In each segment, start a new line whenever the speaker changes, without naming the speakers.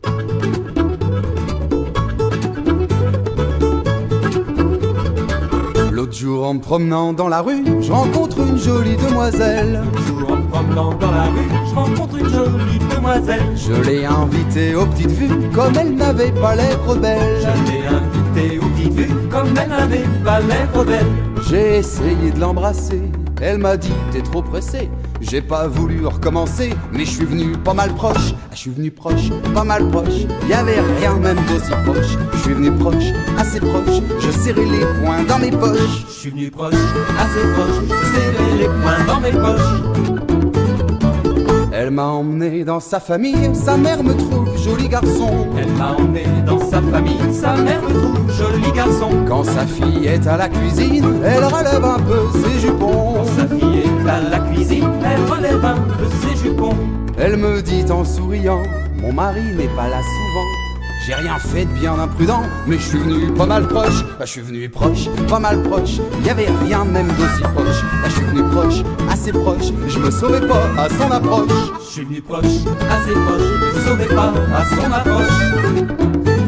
L'autre jour en me promenant dans la rue, je rencontre une jolie demoiselle.
L'autre jour en me promenant dans la rue, je rencontre une jolie demoiselle.
Je l'ai invitée aux petites vues, comme elle n'avait pas l'air belle.
Je l'ai invitée aux petites vues, comme elle n'avait pas l'air belle.
J'ai essayé de l'embrasser, elle m'a dit t'es trop pressé. J'ai pas voulu recommencer, mais je suis venu pas mal proche. Je suis venu proche, pas mal proche. Y'avait rien même d'aussi proche. Je suis venu proche, assez proche. Je serrais les poings dans mes poches.
Je suis venu proche, assez proche. Je serrais les poings dans mes poches.
Elle m'a emmené dans sa famille, sa mère me trouve joli garçon.
Elle m'a emmené dans sa famille, sa mère me trouve joli garçon.
Quand sa fille est à la cuisine, elle relève un peu ses jupons.
Quand sa fille est à la cuisine, elle relève un peu ses jupons.
Elle me dit en souriant, mon mari n'est pas là souvent. J'ai rien fait de bien imprudent, mais je suis venu pas mal proche. Je suis venu proche, pas mal proche. Y'avait rien même d'aussi proche. Je suis venu proche, assez proche. Je me sauvais pas à son approche.
Je suis venu proche, assez proche. Je me sauvais pas à son approche.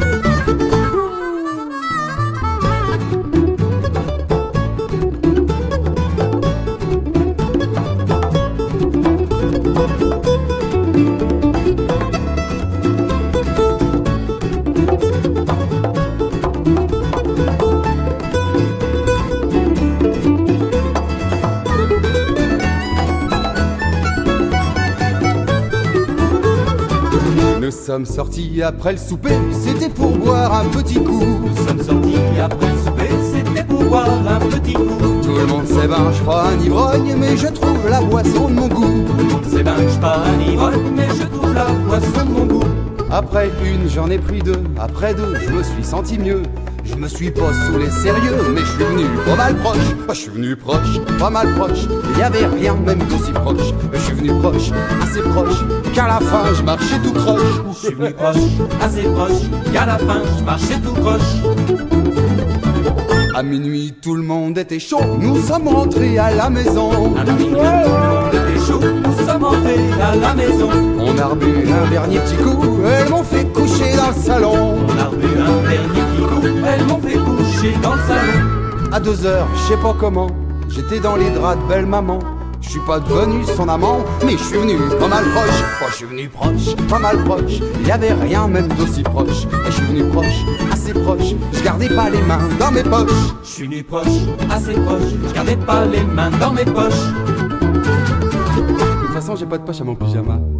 Nous sommes sortis après le souper, c'était pour boire un petit coup.
Nous sommes sortis après le souper, c'était pour boire un petit coup.
Tout le monde sait ben, je suis pas un ivrogne, mais je trouve la boisson de mon goût.
Tout le monde sait ben que je suis pas un ivrogne, mais je trouve la boisson de mon goût.
Après une, j'en ai pris deux. Après deux, je me suis senti mieux. Je me suis pas saoulé sérieux, mais je suis venu pas mal proche. Je suis venu proche, pas mal proche. Y'avait rien même d'aussi proche. Je suis venu proche, assez proche, qu'à la fin je marchais tout croche.
Je suis venu proche, assez proche, qu'à la fin je marchais tout croche.
À minuit, tout le monde était chaud. Nous sommes rentrés à la maison.
À minuit, tout le monde était chaud. Nous sommes rentrés à la maison.
On a rebu un dernier petit coup. Elles m'ont fait coucher dans le salon.
On a rebu un dernier petit coup. Elles m'ont fait coucher dans le salon.
À 2 heures, je sais pas comment, j'étais dans les draps de belle maman. Je suis pas devenu son amant, mais je suis venu pas mal proche. Je suis venu proche, pas mal proche. Y'avait rien même d'aussi proche. Je suis venu proche, assez proche. Je gardais pas les mains dans mes poches.
Je suis venu proche, assez proche. Je gardais pas les mains dans mes poches.
De toute façon, j'ai pas de poche à mon pyjama.